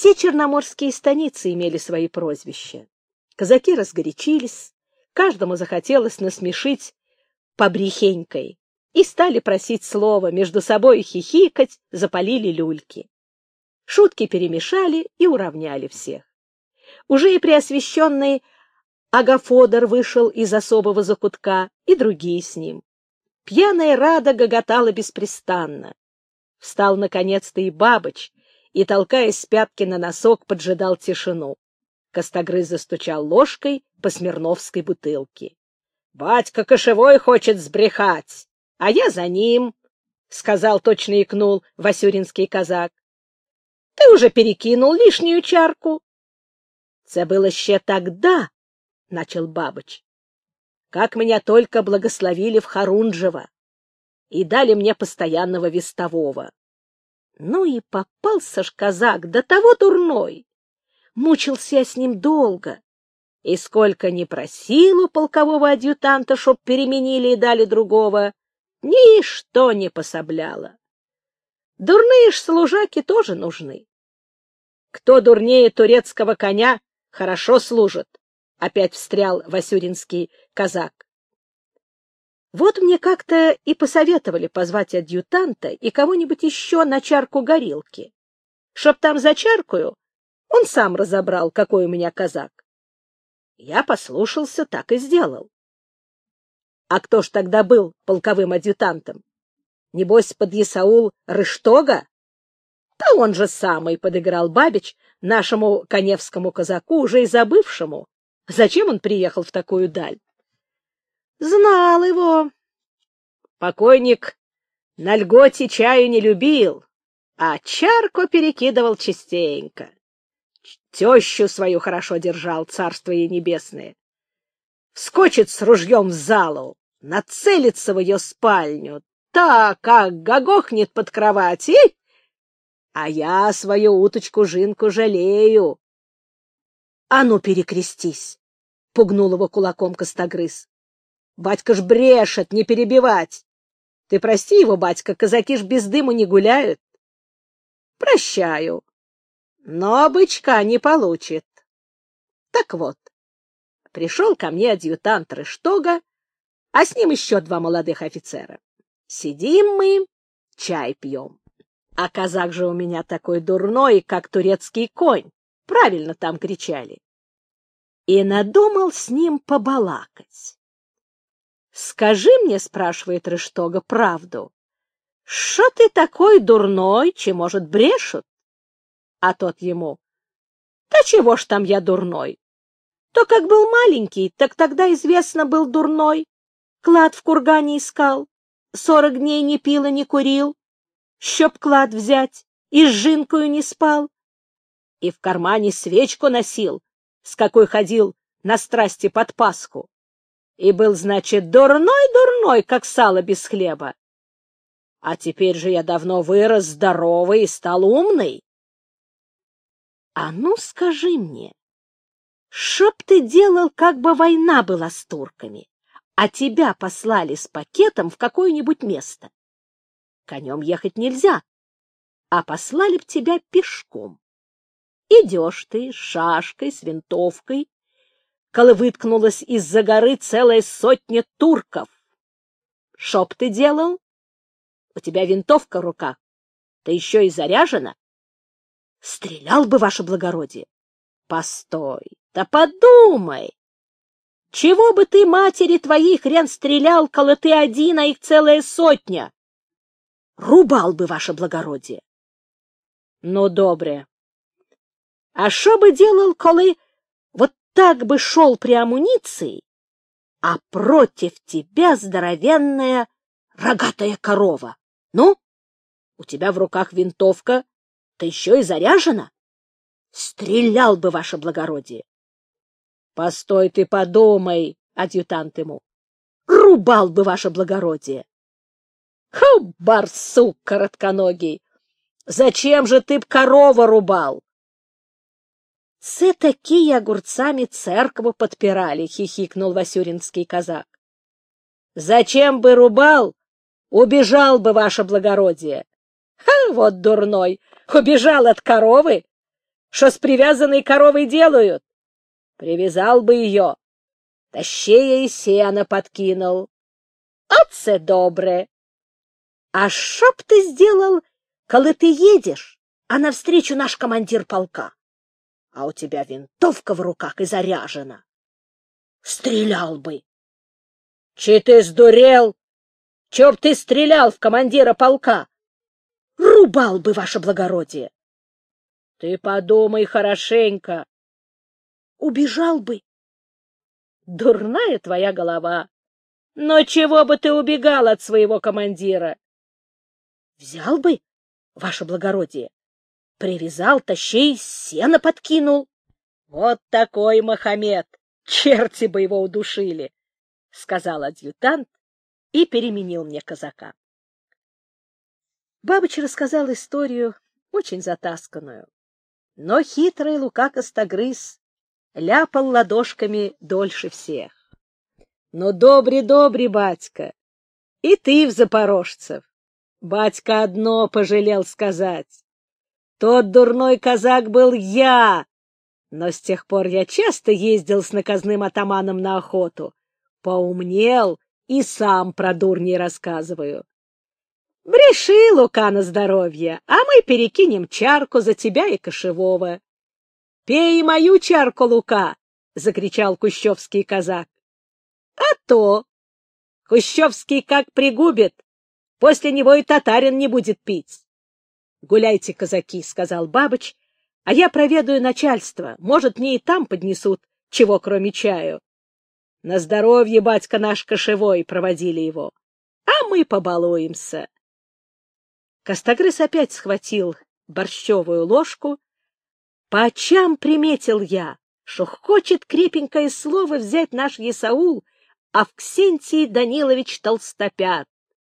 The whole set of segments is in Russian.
Все черноморские станицы имели свои прозвища. Казаки разгорячились, каждому захотелось насмешить побрехенькой, и стали просить слова, между собой хихикать, запалили люльки. Шутки перемешали и уравняли всех. Уже и преосвященный Агафодор вышел из особого закутка, и другие с ним. Пьяная Рада гоготала беспрестанно. Встал наконец-то и Бабыч, и, толкаясь с пятки на носок, поджидал тишину. Костогрыз застучал ложкой по смирновской бутылке. — Батька кошевой хочет сбрехать, а я за ним, — сказал, точно икнул васюринский казак. — Ты уже перекинул лишнюю чарку. — Це было ще тогда, — начал Бабыч, — как меня только благословили в Харунжево и дали мне постоянного вестового. Ну и попался ж казак, до того дурной. Мучился я с ним долго, и сколько ни просил у полкового адъютанта, чтоб переменили и дали другого, ничто не пособляло. Дурные ж служаки тоже нужны. Кто дурнее турецкого коня, хорошо служит, — опять встрял васюринский казак. Вот мне как-то и посоветовали позвать адъютанта и кого-нибудь еще на чарку горилки, чтоб там за чаркою он сам разобрал, какой у меня казак. Я послушался, так и сделал. А кто ж тогда был полковым адъютантом? Небось, подъясаул Рыштога? Да он же самый, — подыграл Бабич нашему коневскому казаку, уже и забывшему, зачем он приехал в такую даль. Знал его. Покойник на льготе чаю не любил, а чарку перекидывал частенько. Тещу свою хорошо держал, царство ей небесное. Вскочит с ружьем в залу, нацелится в ее спальню, так как гогохнет под кровать, а я свою уточку-жинку жалею. — А ну, перекрестись! — пугнул его кулаком Костогрыз. — Батька ж брешет, не перебивать. Ты прости его, батька, казаки ж без дыму не гуляют. — Прощаю. Но бычка не получит. Так вот, пришел ко мне адъютант Рыштога, а с ним еще два молодых офицера. Сидим мы, чай пьем. А казак же у меня такой дурной, как турецкий конь. Правильно там кричали. И надумал с ним побалакать. «Скажи мне, — спрашивает Рыштога, — правду, шо ты такой дурной, че, может, брешут?» А тот ему: «Да чего ж там я дурной? То, как был маленький, так тогда, известно, был дурной. Клад в кургане искал, 40 дней не пил и не курил, чтоб клад взять, и с жинкою не спал. И в кармане свечку носил, с какой ходил на страсти под Пасху. И был, значит, дурной-дурной, как сало без хлеба. А теперь же я давно вырос, здоровый и стал умный. А ну, скажи мне, шо б ты делал, как бы война была с турками, а тебя послали с пакетом в какое-нибудь место? Конем ехать нельзя, а послали б тебя пешком. Идешь ты с шашкой, с винтовкой, коли выткнулась из-за горы целая сотня турков. Шо б ты делал? У тебя винтовка в руках, ты еще и заряжена. Стрелял бы, ваше благородие. Постой, да подумай. Чего бы ты матери твоей хрен стрелял, коли ты один, а их целая сотня? Рубал бы, ваше благородие. Ну, добре. А шо бы делал, коли вот так бы шел при амуниции, а против тебя здоровенная рогатая корова? Ну, у тебя в руках винтовка, ты еще и заряжена. Стрелял бы, ваше благородие. Постой, ты подумай, адъютант ему. Рубал бы, ваше благородие. Ху, барсук коротконогий, зачем же ты б корова рубал? Це такие огурцами церкву подпирали, хихикнул васюринский казак. Зачем бы рубал? Убежал бы, ваше благородие. Ха, вот дурной, убежал от коровы. что с привязанной коровой делают? Привязал бы ее, тащея и сено подкинул. Оце добре. А що б ти сделал, коли ты едешь, а навстречу наш командир полка? А у тебя винтовка в руках и заряжена. Стрелял бы. Чи ты сдурел? Чё б ты стрелял в командира полка? Рубал бы, ваше благородие. Ты подумай хорошенько. Убежал бы. Дурная твоя голова. Но чего бы ты убегал от своего командира? Взял бы, ваше благородие. Привязал, тащей, сено подкинул. Вот такой Мохаммед. Черти бы его удушили, — сказал адъютант и переменил мне казака. Бабыч рассказал историю, очень затасканную. Но хитрый Лука Костогрыз ляпал ладошками дольше всех. Ну, добре, батька, и ты в запорожцев. Батька одно пожалел сказать. Тот дурной казак был я, но с тех пор я часто ездил с наказным атаманом на охоту. Поумнел и сам про дурней рассказываю. Бреши, Лука, на здоровье, а мы перекинем чарку за тебя и кошевого. — Пей мою чарку, Лука! — закричал кущевский казак. — А то! Кущевский как пригубит, после него и татарин не будет пить. — Гуляйте, казаки, — сказал Бабыч, — а я проведаю начальство, может, мне и там поднесут, чего кроме чаю. На здоровье, батька наш кошевой, проводили его, а мы побалуемся. Костогрыз опять схватил борщевую ложку. По очам приметил я, что хочет крепенькое слово взять наш Есаул Авксентий Данилович Толстопят.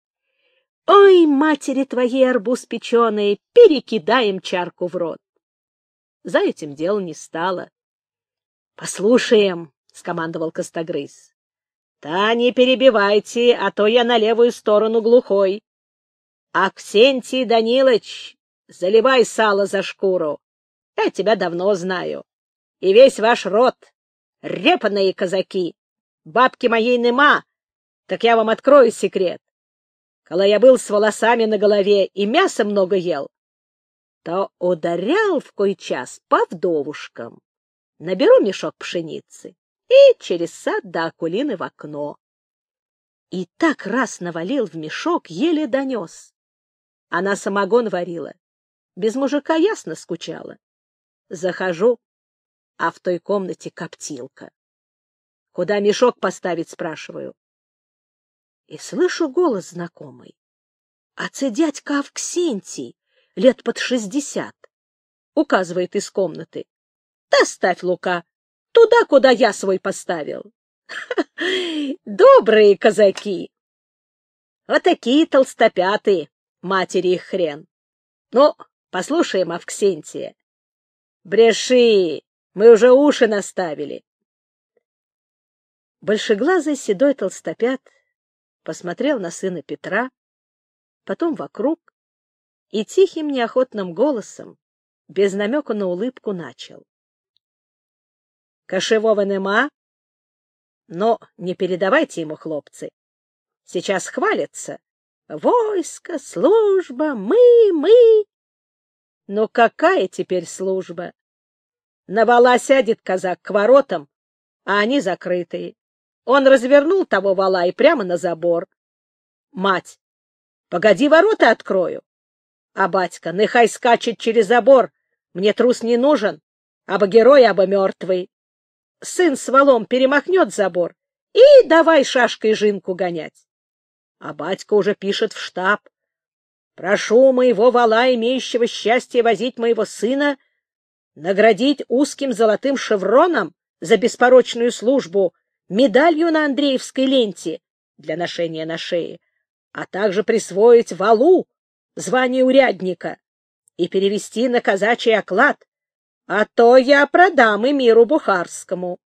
Ой, матери твоей арбуз печеный, перекидаем чарку в рот. За этим дело не стало. — Послушаем, — скомандовал Костогрыз. — Та не перебивайте, а то я на левую сторону глухой. Авксентий Данилович, заливай сало за шкуру. Я тебя давно знаю. И весь ваш род, репаные казаки. Бабки моей нема, так я вам открою секрет. Когда я был с волосами на голове и мяса много ел, то ударял в кой час по вдовушкам. Наберу мешок пшеницы и через сад до Акулины в окно. И так раз навалил в мешок, еле донес. Она самогон варила. Без мужика ясно скучала. Захожу, а в той комнате коптилка. Куда мешок поставить, спрашиваю. И слышу голос знакомый. А це дядька Авксентий, лет под 60. Указывает из комнаты. Да ставь, Лука, туда, куда я свой поставил. Добрые казаки! Вот такие толстопятые, матери их хрен. Ну, послушаем Авксентия. Бреши, мы уже уши наставили. Большеглазый седой толстопят посмотрел на сына Петра, потом вокруг и тихим неохотным голосом, без намека на улыбку, начал. Кошевого нема, но не передавайте ему, хлопцы. Сейчас хвалятся. Войско, служба, мы. Но какая теперь служба? На вала сядет казак к воротам, а они закрытые. Он развернул того вала и прямо на забор. Мать, погоди, ворота открою. А батька, нехай скачет через забор, мне трус не нужен, або герой, або мертвый. Сын с валом перемахнет забор и давай шашкой жинку гонять. А батька уже пишет в штаб. Прошу моего вала, имеющего счастье возить моего сына, наградить узким золотым шевроном за беспорочную службу, медалью на Андреевской ленте для ношения на шее, а также присвоить валу звание урядника и перевести на казачий оклад, а то я продам и миру бухарскому.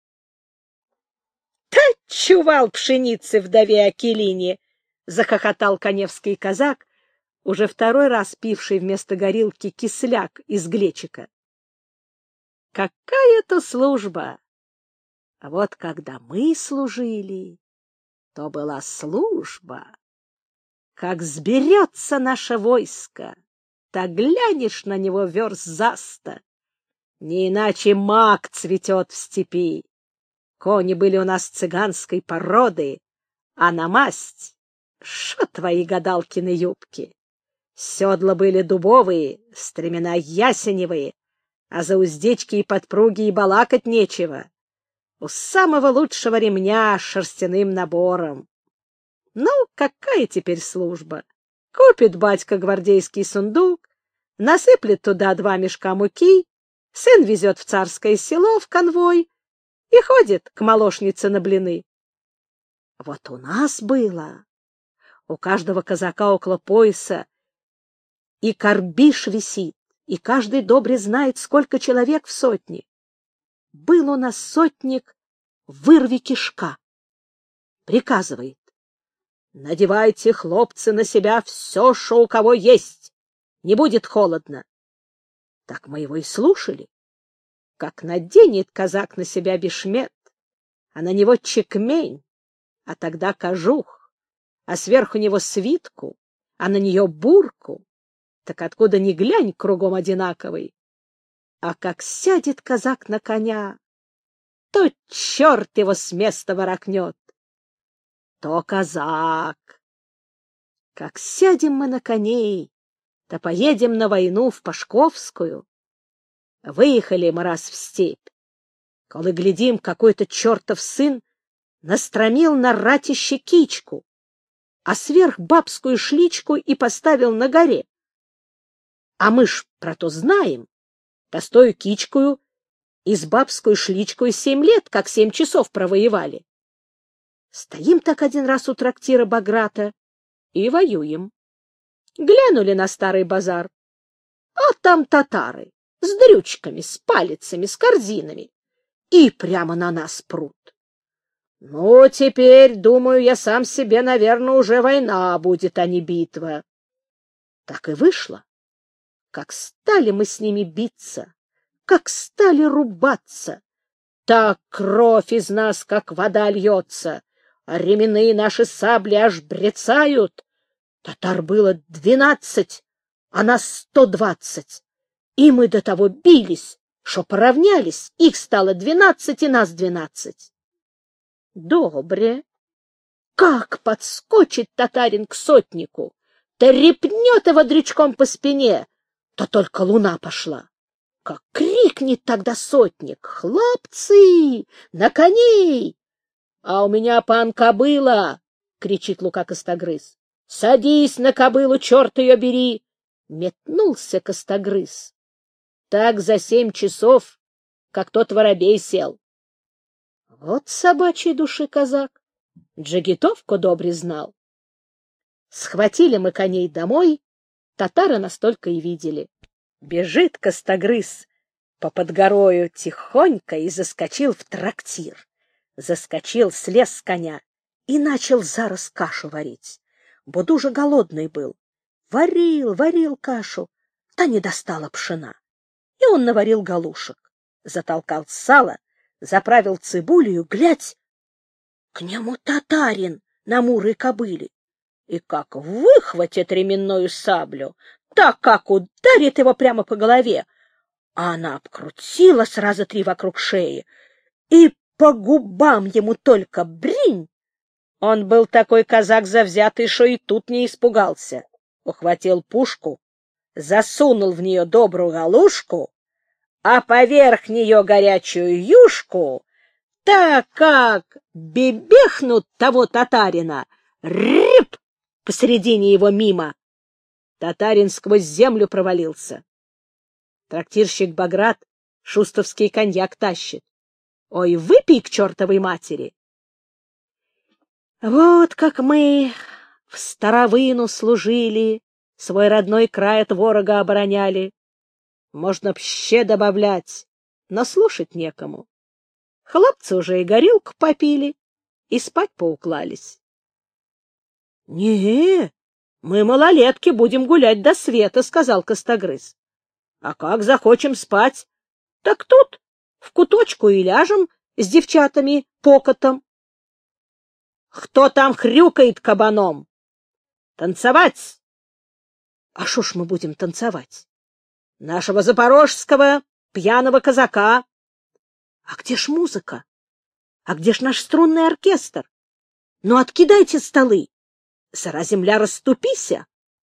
— Та чувал пшеницы вдове Акелине! — захохотал каневский казак, уже второй раз пивший вместо горилки кисляк из глечика. какая-то служба! А вот когда мы служили, то была служба. Как сберется наше войско, так глянешь на него верст за 100. Не иначе мак цветет в степи. Кони были у нас цыганской породы, а на масть — шо твои гадалкины юбки. Седла были дубовые, стремена ясеневые, а за уздечки и подпруги и балакать нечего. У самого лучшего ремня с шерстяным набором. Ну, какая теперь служба? Купит батька гвардейский сундук, насыплет туда 2 мешка муки, сын везет в царское село в конвой и ходит к молочнице на блины. Вот у нас было. У каждого казака около пояса и карбиш висит, и каждый добре знает, сколько человек в сотне. Был у нас сотник «Вырви кишка». Приказывает: надевайте, хлопцы, на себя все, что у кого есть. Не будет холодно. Так мы его и слушали. Как наденет казак на себя бешмет, а на него чекмень, а тогда кожух, а сверху него свитку, а на нее бурку, так откуда ни глянь, кругом одинаковый. А как сядет казак на коня, то черт его с места ворокнет. То казак. Как сядем мы на коней, то поедем на войну в Пашковскую. Выехали мы раз в степь. Коли глядим, какой-то чертов сын настромил на ратище кичку, а сверх бабскую шличку и поставил на горе. А мы ж про то знаем. Тостою кичкую и с бабскую шличкой 7 лет, как 7 часов провоевали. Стоим так один раз у трактира Баграта и воюем. Глянули на старый базар, а там татары с дрючками, с палицами, с корзинами, и прямо на нас прут. Ну, теперь, думаю, я сам себе, наверное, уже война будет, а не битва. Так и вышло. Как стали мы с ними биться, как стали рубаться, так кровь из нас, как вода, льется, а ременные наши сабли аж брецают. Татар было 12, а нас 120. И мы до того бились, что поравнялись, их стало 12 и нас 12. Добре. Как подскочит татарин к сотнику, да репнет его дрючком по спине, то только луна пошла. Как крикнет тогда сотник: «Хлопцы, на коней!» А у меня пан кобыла, кричит Лука Костогрыз. Садись на кобылу, черт ее бери! Метнулся Костогрыз. Так за 7 часов, как тот воробей сел. Вот собачьей души казак. Джигитовку добре знал. Схватили мы коней домой, татары нас только и видели. Бежит Костогрыз по под горою тихонько и заскочил в трактир. Заскочил, слез с коня и начал зараз кашу варить. Будуже голодный был. Варил кашу, да не достало пшена. И он наварил галушек, затолкал сало, заправил цибулью, глядь, к нему татарин на мурой кобыле. И как выхватит ременную саблю, так как ударит его прямо по голове, а она обкрутила сразу 3 вокруг шеи, и по губам ему только бринь. Он был такой казак завзятый, что и тут не испугался. Ухватил пушку, засунул в нее добрую галушку, а поверх нее горячую юшку, так как бебехнут того татарина, рып, посредине его мимо. Татарин сквозь землю провалился. Трактирщик Баграт шустовский коньяк тащит. Ой, выпей к чертовой матери! Вот как мы в старовину служили, свой родной край от ворога обороняли. Можно ще добавлять, но слушать некому. Хлопцы уже и горилку попили, и спать поуклались. — Не, мы, малолетки, будем гулять до света, — сказал Костогрыз. — А как захочем спать, так тут В куточку и ляжем с девчатами покотом. Кто там хрюкает кабаном? Танцевать! А шо ж мы будем танцевать? Нашего запорожского пьяного казака. А где ж музыка? А где ж наш струнный оркестр? Ну, откидайте столы. Сыра земля, расступися.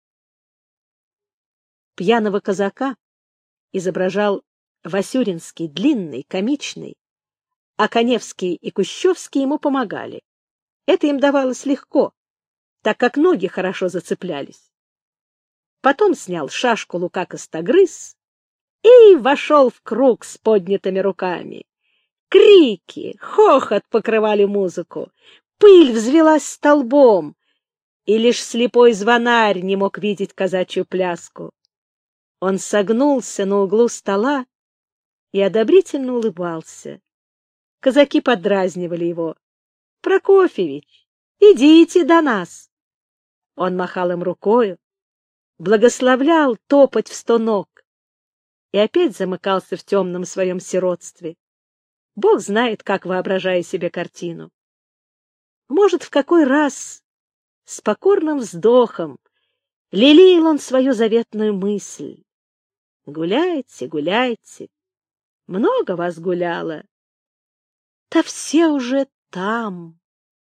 Пьяного казака изображал Васюринский, длинный, комичный, а Каневский и Кущевский ему помогали. Это им давалось легко, так как ноги хорошо зацеплялись. Потом снял шашку Лука Костогрыз и вошел в круг с поднятыми руками. Крики, хохот покрывали музыку, пыль взвелась столбом, и лишь слепой звонарь не мог видеть казачью пляску. Он согнулся на углу стола и одобрительно улыбался. Казаки подразнивали его. — Прокофьевич, идите до нас! Он махал им рукою, благословлял топать в 100 ног и опять замыкался в темном своем сиротстве. Бог знает, как воображая себе картину. Может, в какой раз с покорным вздохом лелеял он свою заветную мысль. Гуляйте, гуляйте, много вас гуляло. Да все уже там.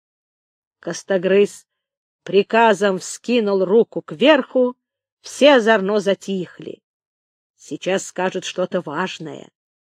Костогрыз приказом вскинул руку кверху, все озорно затихли. Сейчас скажет что-то важное.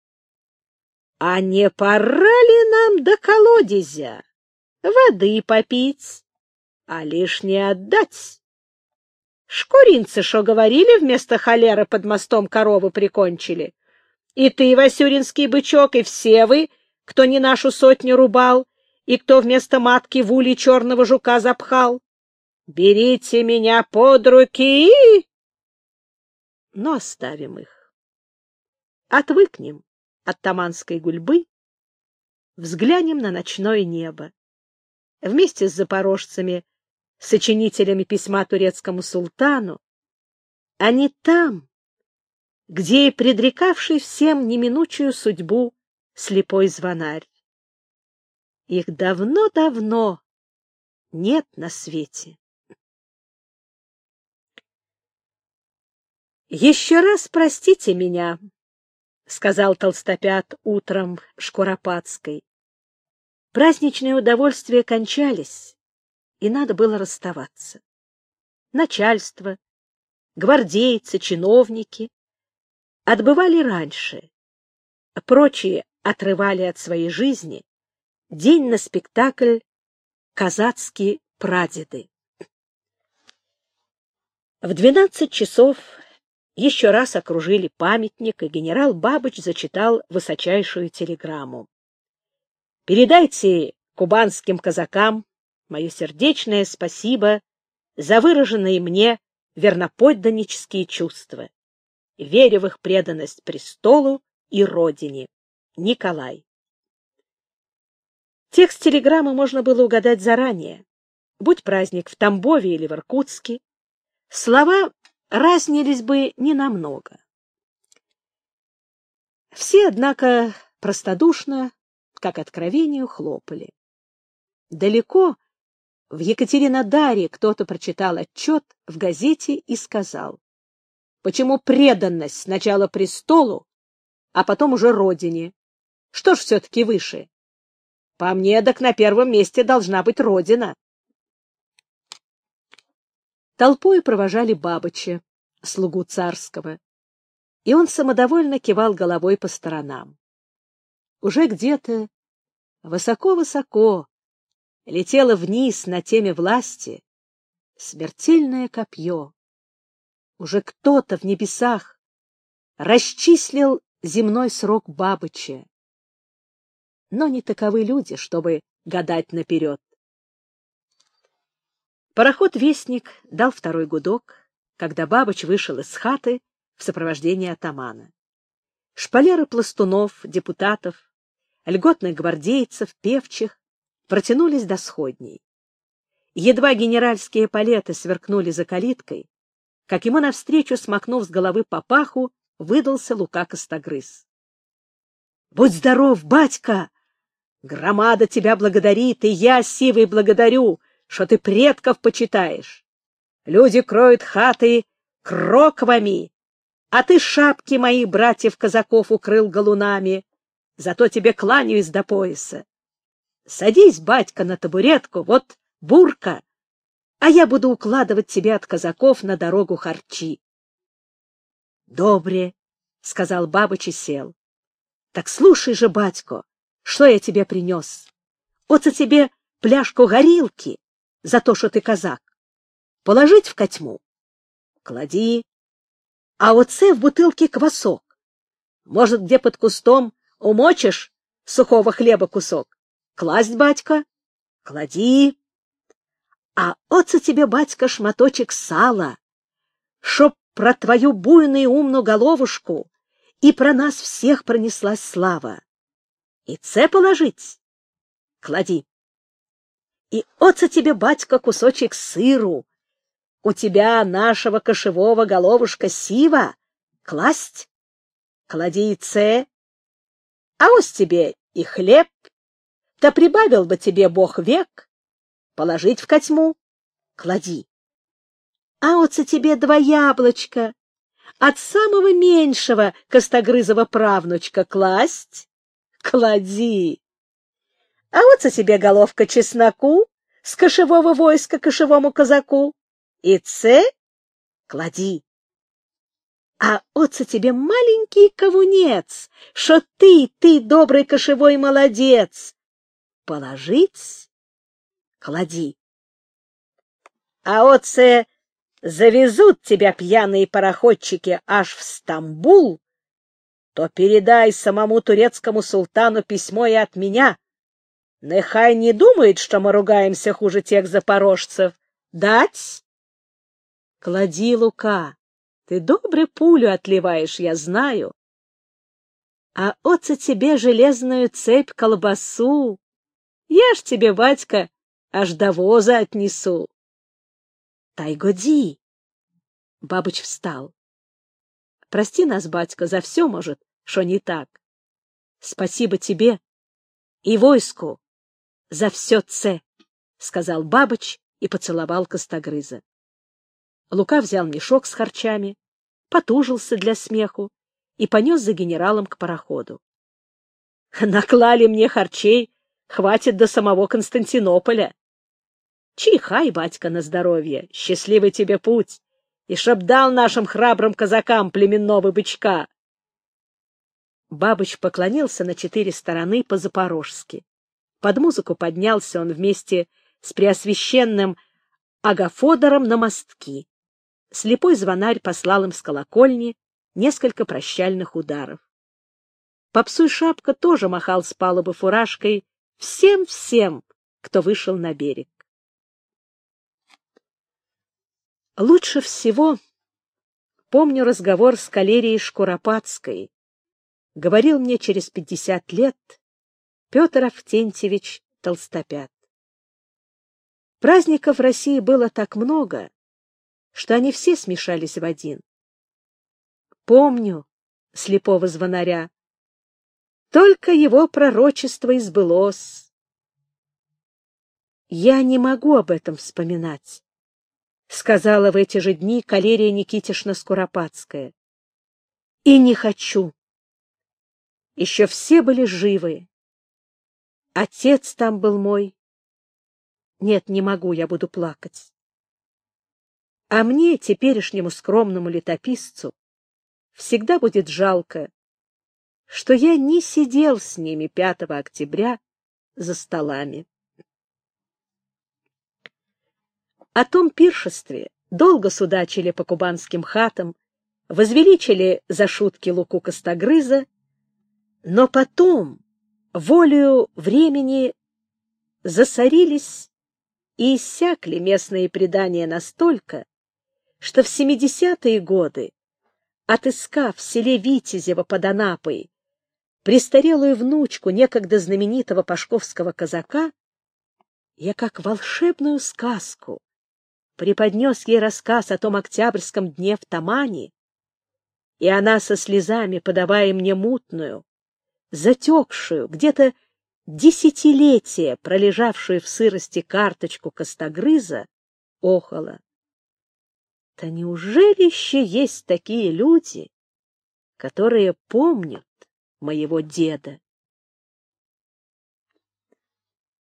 А не пора ли нам до колодезя воды попить, а лишнее отдать? Шкуринцы, шо говорили, вместо холеры под мостом коровы прикончили? И ты, Васюринский бычок, и все вы, кто не нашу сотню рубал, и кто вместо матки в улей черного жука запхал. Берите меня под руки и... Но оставим их. Отвыкнем от таманской гульбы, взглянем на ночное небо. Вместе с запорожцами, сочинителями письма турецкому султану, они там, где и предрекавший всем неминучую судьбу слепой звонарь. Их давно-давно нет на свете. «Еще раз простите меня», — сказал толстопят утром Шкуропадской. Праздничные удовольствия кончались, и надо было расставаться. Начальство, гвардейцы, чиновники отбывали раньше, прочие отрывали от своей жизни день на спектакль «Казацкие прадеды». В 12 часов еще раз окружили памятник, и генерал Бабыч зачитал высочайшую телеграмму. «Передайте кубанским казакам мое сердечное спасибо за выраженные мне верноподданнические чувства. Верю в их преданность престолу и родине. Николай». Текст телеграммы можно было угадать заранее. Будь праздник в Тамбове или в Иркутске, слова разнились бы ненамного. Все, однако, простодушно, как откровению, хлопали. Далеко, в Екатеринодаре, кто-то прочитал отчет в газете и сказал, почему преданность сначала престолу, а потом уже родине. Что ж все-таки выше? По мне, так на первом месте должна быть родина. Толпой провожали Бабыча, слугу царского, и он самодовольно кивал головой по сторонам. Уже где-то высоко-высоко летело вниз на теме власти смертельное копье. Уже кто-то в небесах расчислил земной срок Бабыча. Но не таковы люди, чтобы гадать наперед. Пароход-вестник дал второй гудок, когда Бабыч вышел из хаты в сопровождении атамана. Шпалеры пластунов, депутатов, льготных гвардейцев, певчих протянулись до сходней. Едва генеральские палеты сверкнули за калиткой, как ему навстречу, смахнув с головы папаху, выдался Лука Костогрыз. Будь здоров, батька! Громада тебя благодарит, и я, сивый, благодарю, что ты предков почитаешь. Люди кроют хаты кроквами, а ты шапки моих братьев-казаков укрыл галунами. Зато тебе кланяюсь до пояса. Садись, батька, на табуретку, вот бурка, а я буду укладывать тебе от казаков на дорогу харчи. — Добре, — сказал Бабыч и сел. — Так слушай же, батько, что я тебе принес. Вот за тебе пляшку горилки за то, что ты казак. Положить в котьму? Клади. А оце в бутылке квасок. Может, где под кустом умочишь сухого хлеба кусок? Класть, батька? Клади. А оце тебе, батька, шматочек сала, чтоб про твою буйную умную головушку и про нас всех пронеслась слава. И це положить? Клади. И оце тебе, батька, кусочек сыру. У тебя нашего кошевого головушка сива. Класть? Клади и це. А ось тебе и хлеб. Да прибавил бы тебе Бог век. Положить в котьму? Клади. А оце тебе 2 яблочка. От самого меньшего костогрызого правнучка класть? Клади. А вот тебе головка чесноку с кошевого войска кошевому казаку. И це клади. А оце тебе маленький кавунец, шо ты, добрый кошевой молодец. Положить? Клади. А оце завезут тебя пьяные пароходчики аж в Стамбул, то передай самому турецкому султану письмо и от меня. Нехай не думает, что мы ругаемся хуже тех запорожцев. Дать? Клади, Лука, ты добре пулю отливаешь, я знаю. А оце тебе железную цепь колбасу. Я ж тебе, батька, аж до воза отнесу. Тай годи. Бабыч встал. Прости нас, батька, за все, может, что не так. Спасибо тебе и войску за все це, — сказал Бабыч и поцеловал Костогрыза. Лука взял мешок с харчами, потужился для смеху и понес за генералом к пароходу. — Наклали мне харчей, хватит до самого Константинополя. Чихай, батька, на здоровье, счастливый тебе путь, и чтоб дал нашим храбрым казакам племенного бычка. Бабыч поклонился на 4 стороны по-запорожски. Под музыку поднялся он вместе с преосвященным Агафодором на мостки. Слепой звонарь послал им с колокольни несколько прощальных ударов. Попсуй Шапка тоже махал с палубы фуражкой всем, кто вышел на берег. Лучше всего помню разговор с Калерией Шкуропадской. Говорил мне через 50 лет Петр Авксентьевич Толстопят. Праздников в России было так много, что они все смешались в один. Помню слепого звонаря, только его пророчество и сбылось. Я не могу об этом вспоминать, — сказала в эти же дни Калерия Никитишна Скуропадская. И не хочу. Еще все были живы. Отец там был мой. Нет, не могу, я буду плакать. А мне, теперешнему скромному летописцу, всегда будет жалко, что я не сидел с ними 5 октября за столами. О том пиршестве долго судачили по кубанским хатам, возвеличили за шутки Луку Костогрыза, но потом, волею времени, засорились и иссякли местные предания настолько, что в 70-е годы, отыскав в селе Витязево под Анапой престарелую внучку некогда знаменитого пашковского казака, я как волшебную сказку преподнес ей рассказ о том октябрьском дне в Тамане, и она со слезами, подавая мне мутную, затекшую, где-то десятилетия пролежавшую в сырости карточку костогрыза, охала. Да неужели еще есть такие люди, которые помнят моего деда?